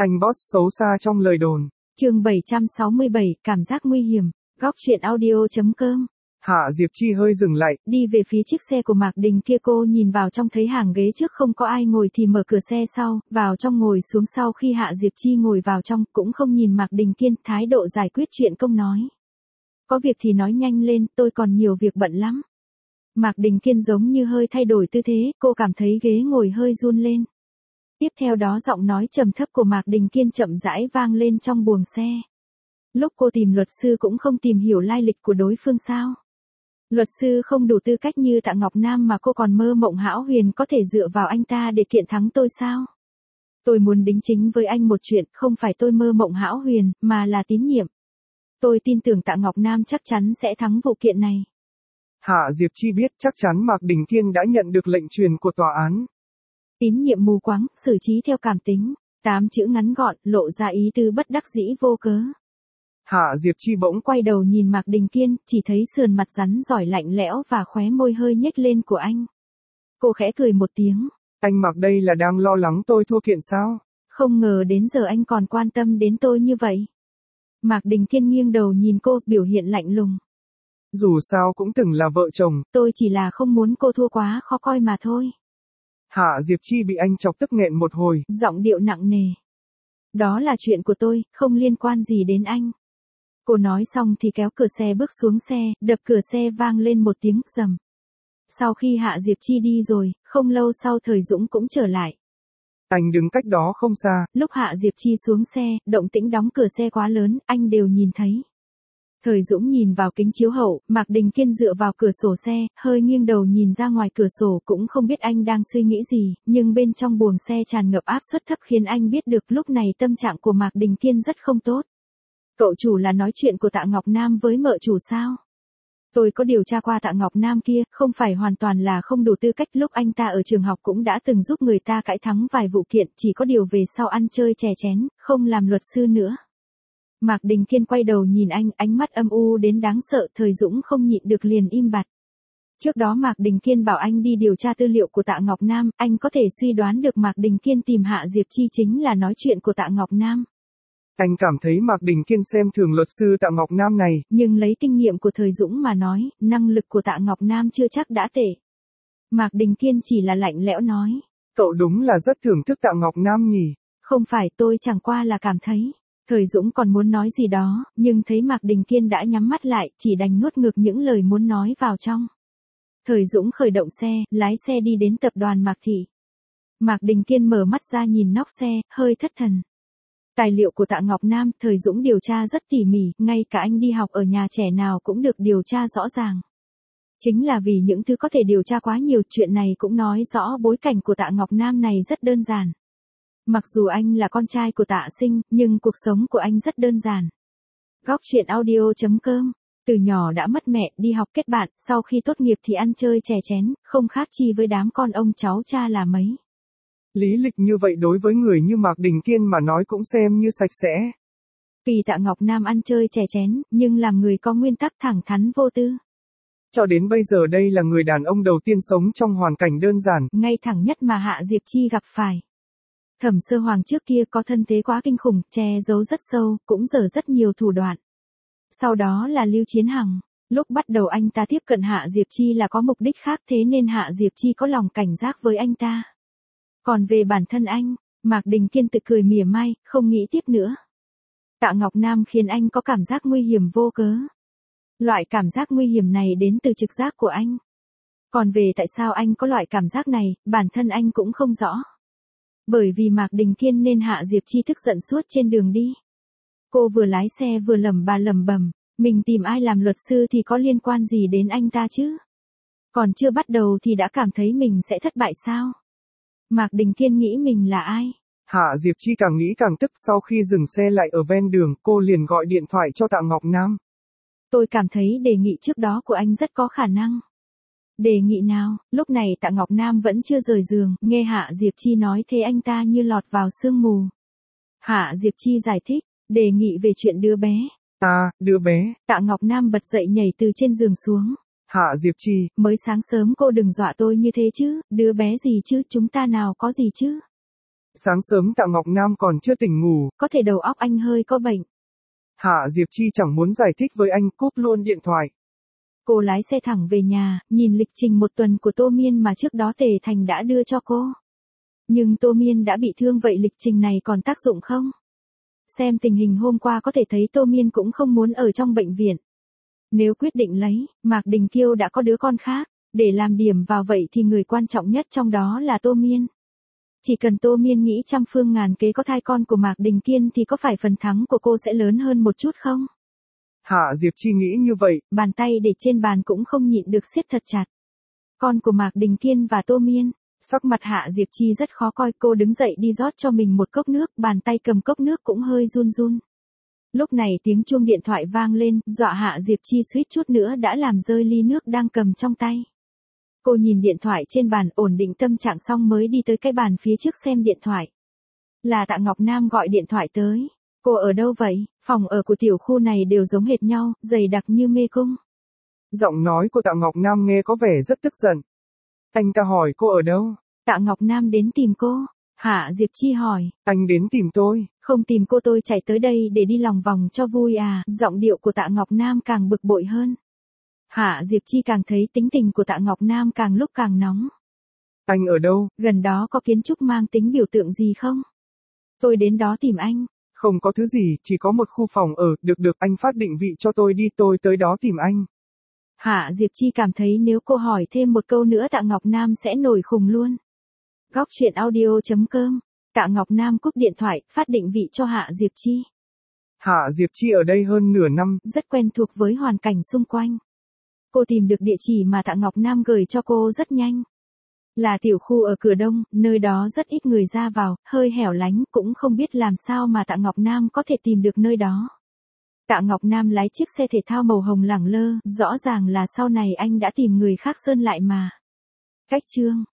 Anh boss xấu xa trong lời đồn. Chương 767, cảm giác nguy hiểm. Góc truyện audio.com. Hạ Diệp Chi hơi dừng lại. Đi về phía chiếc xe của Mạc Đình kia, cô nhìn vào trong thấy hàng ghế trước không có ai ngồi thì mở cửa xe sau, vào trong ngồi xuống. Sau khi Hạ Diệp Chi ngồi vào trong, cũng không nhìn Mạc Đình Kiên, thái độ giải quyết chuyện công nói. Có việc thì nói nhanh lên, tôi còn nhiều việc bận lắm. Mạc Đình Kiên giống như hơi thay đổi tư thế, cô cảm thấy ghế ngồi hơi run lên. Tiếp theo đó giọng nói trầm thấp của Mạc Đình Kiên chậm rãi vang lên trong buồng xe. Lúc cô tìm luật sư cũng không tìm hiểu lai lịch của đối phương sao? Luật sư không đủ tư cách như Tạ Ngọc Nam mà cô còn mơ mộng hão huyền có thể dựa vào anh ta để kiện thắng tôi sao? Tôi muốn đính chính với anh một chuyện, không phải tôi mơ mộng hão huyền, mà là tín nhiệm. Tôi tin tưởng Tạ Ngọc Nam chắc chắn sẽ thắng vụ kiện này. Hạ Diệp Chi biết chắc chắn Mạc Đình Kiên đã nhận được lệnh truyền của tòa án. Tín nhiệm mù quáng, xử trí theo cảm tính, 8 chữ ngắn gọn, lộ ra ý tứ bất đắc dĩ vô cớ. Hạ Diệp Chi bỗng quay đầu nhìn Mạc Đình Kiên, chỉ thấy sườn mặt rắn giỏi lạnh lẽo và khóe môi hơi nhếch lên của anh. Cô khẽ cười một tiếng. Anh Mạc đây là đang lo lắng tôi thua kiện sao? Không ngờ đến giờ anh còn quan tâm đến tôi như vậy. Mạc Đình Kiên nghiêng đầu nhìn cô, biểu hiện lạnh lùng. Dù sao cũng từng là vợ chồng. Tôi chỉ là không muốn cô thua quá khó coi mà thôi. Hạ Diệp Chi bị anh chọc tức nghẹn một hồi. Giọng điệu nặng nề. Đó là chuyện của tôi, không liên quan gì đến anh. Cô nói xong thì kéo cửa xe bước xuống xe, đập cửa xe vang lên một tiếng rầm. Sau khi Hạ Diệp Chi đi rồi, không lâu sau Thời Dũng cũng trở lại. Anh đứng cách đó không xa. Lúc Hạ Diệp Chi xuống xe, động tĩnh đóng cửa xe quá lớn, anh đều nhìn thấy. Thời Dũng nhìn vào kính chiếu hậu, Mạc Đình Kiên dựa vào cửa sổ xe, hơi nghiêng đầu nhìn ra ngoài cửa sổ, cũng không biết anh đang suy nghĩ gì, nhưng bên trong buồng xe tràn ngập áp suất thấp khiến anh biết được lúc này tâm trạng của Mạc Đình Kiên rất không tốt. Cậu chủ là nói chuyện của Tạ Ngọc Nam với mợ chủ sao? Tôi có điều tra qua Tạ Ngọc Nam kia, không phải hoàn toàn là không đủ tư cách, lúc anh ta ở trường học cũng đã từng giúp người ta cãi thắng vài vụ kiện, chỉ có điều về sau ăn chơi chè chén, không làm luật sư nữa. Mạc Đình Kiên quay đầu nhìn anh, ánh mắt âm u đến đáng sợ. Thời Dũng không nhịn được liền im bặt. Trước đó Mạc Đình Kiên bảo anh đi điều tra tư liệu của Tạ Ngọc Nam, anh có thể suy đoán được Mạc Đình Kiên tìm Hạ Diệp Chi chính là nói chuyện của Tạ Ngọc Nam. Anh cảm thấy Mạc Đình Kiên xem thường luật sư Tạ Ngọc Nam này. Nhưng lấy kinh nghiệm của Thời Dũng mà nói, năng lực của Tạ Ngọc Nam chưa chắc đã tệ. Mạc Đình Kiên chỉ là lạnh lẽo nói. Cậu đúng là rất thưởng thức Tạ Ngọc Nam nhỉ? Không phải, tôi chẳng qua là cảm thấy. Thời Dũng còn muốn nói gì đó, nhưng thấy Mạc Đình Kiên đã nhắm mắt lại, chỉ đành nuốt ngược những lời muốn nói vào trong. Thời Dũng khởi động xe, lái xe đi đến tập đoàn Mạc Thị. Mạc Đình Kiên mở mắt ra nhìn nóc xe, hơi thất thần. Tài liệu của Tạ Ngọc Nam, Thời Dũng điều tra rất tỉ mỉ, ngay cả anh đi học ở nhà trẻ nào cũng được điều tra rõ ràng. Chính là vì những thứ có thể điều tra quá nhiều, chuyện này cũng nói rõ bối cảnh của Tạ Ngọc Nam này rất đơn giản. Mặc dù anh là con trai của Tạ Sinh, nhưng cuộc sống của anh rất đơn giản. Góc truyện audio.com. Từ nhỏ đã mất mẹ, đi học kết bạn, sau khi tốt nghiệp thì ăn chơi chè chén, không khác chi với đám con ông cháu cha là mấy. Lý lịch như vậy đối với người như Mạc Đình Kiên mà nói cũng xem như sạch sẽ. Kỳ Tạ Ngọc Nam ăn chơi chè chén, nhưng làm người có nguyên tắc thẳng thắn vô tư. Cho đến bây giờ đây là người đàn ông đầu tiên sống trong hoàn cảnh đơn giản, ngay thẳng nhất mà Hạ Diệp Chi gặp phải. Thẩm Sơ Hoàng trước kia có thân thế quá kinh khủng, che giấu rất sâu, cũng dở rất nhiều thủ đoạn. Sau đó là Lưu Chiến Hằng. Lúc bắt đầu anh ta tiếp cận Hạ Diệp Chi là có mục đích khác, thế nên Hạ Diệp Chi có lòng cảnh giác với anh ta. Còn về bản thân anh, Mạc Đình Kiên tự cười mỉa mai, không nghĩ tiếp nữa. Tạ Ngọc Nam khiến anh có cảm giác nguy hiểm vô cớ. Loại cảm giác nguy hiểm này đến từ trực giác của anh. Còn về tại sao anh có loại cảm giác này, bản thân anh cũng không rõ. Bởi vì Mạc Đình Kiên nên Hạ Diệp Chi tức giận suốt trên đường đi. Cô vừa lái xe vừa lẩm bẩm, mình tìm ai làm luật sư thì có liên quan gì đến anh ta chứ? Còn chưa bắt đầu thì đã cảm thấy mình sẽ thất bại sao? Mạc Đình Kiên nghĩ mình là ai? Hạ Diệp Chi càng nghĩ càng tức, sau khi dừng xe lại ở ven đường, cô liền gọi điện thoại cho Tạ Ngọc Nam. Tôi cảm thấy đề nghị trước đó của anh rất có khả năng. Đề nghị nào? Lúc này Tạ Ngọc Nam vẫn chưa rời giường, nghe Hạ Diệp Chi nói thế anh ta như lọt vào sương mù. Hạ Diệp Chi giải thích, đề nghị về chuyện đứa bé. À, đứa bé. Tạ Ngọc Nam bật dậy nhảy từ trên giường xuống. Hạ Diệp Chi, mới sáng sớm cô đừng dọa tôi như thế chứ, đứa bé gì chứ, chúng ta nào có gì chứ. Sáng sớm Tạ Ngọc Nam còn chưa tỉnh ngủ. Có thể đầu óc anh hơi có bệnh. Hạ Diệp Chi chẳng muốn giải thích với anh, cúp luôn điện thoại. Cô lái xe thẳng về nhà, nhìn lịch trình một tuần của Tô Miên mà trước đó Tề Thành đã đưa cho cô. Nhưng Tô Miên đã bị thương vậy lịch trình này còn tác dụng không? Xem tình hình hôm qua có thể thấy Tô Miên cũng không muốn ở trong bệnh viện. Nếu quyết định lấy, Mạc Đình Kiêu đã có đứa con khác, để làm điểm vào vậy thì người quan trọng nhất trong đó là Tô Miên. Chỉ cần Tô Miên nghĩ trăm phương ngàn kế có thai con của Mạc Đình Kiên thì có phải phần thắng của cô sẽ lớn hơn một chút không? Hạ Diệp Chi nghĩ như vậy. Bàn tay để trên bàn cũng không nhịn được siết thật chặt. Con của Mạc Đình Kiên và Tô Miên. Sắc mặt Hạ Diệp Chi rất khó coi, cô đứng dậy đi rót cho mình một cốc nước, bàn tay cầm cốc nước cũng hơi run run. Lúc này tiếng chuông điện thoại vang lên, dọa Hạ Diệp Chi suýt chút nữa đã làm rơi ly nước đang cầm trong tay. Cô nhìn điện thoại trên bàn, ổn định tâm trạng xong mới đi tới cái bàn phía trước xem điện thoại. Là Tạ Ngọc Nam gọi điện thoại tới. Cô ở đâu vậy? Phòng ở của tiểu khu này đều giống hệt nhau, dày đặc như mê cung. Giọng nói của Tạ Ngọc Nam nghe có vẻ rất tức giận. Anh ta hỏi cô ở đâu? Tạ Ngọc Nam đến tìm cô. Hạ Diệp Chi hỏi. Anh đến tìm tôi. Không tìm cô, tôi chạy tới đây để đi lòng vòng cho vui à. Giọng điệu của Tạ Ngọc Nam càng bực bội hơn. Hạ Diệp Chi càng thấy tính tình của Tạ Ngọc Nam càng lúc càng nóng. Anh ở đâu? Gần đó có kiến trúc mang tính biểu tượng gì không? Tôi đến đó tìm anh. Không có thứ gì, chỉ có một khu phòng ở, được anh phát định vị cho tôi đi, tôi tới đó tìm anh. Hạ Diệp Chi cảm thấy nếu cô hỏi thêm một câu nữa Tạ Ngọc Nam sẽ nổi khùng luôn. Góc truyện audio.com. Tạ Ngọc Nam cúp điện thoại, phát định vị cho Hạ Diệp Chi. Hạ Diệp Chi ở đây hơn nửa năm, rất quen thuộc với hoàn cảnh xung quanh. Cô tìm được địa chỉ mà Tạ Ngọc Nam gửi cho cô rất nhanh. Là tiểu khu ở Cửa Đông, nơi đó rất ít người ra vào, hơi hẻo lánh, cũng không biết làm sao mà Tạ Ngọc Nam có thể tìm được nơi đó. Tạ Ngọc Nam lái chiếc xe thể thao màu hồng lẳng lơ, rõ ràng là sau này anh đã tìm người khác sơn lại mà. Cách chương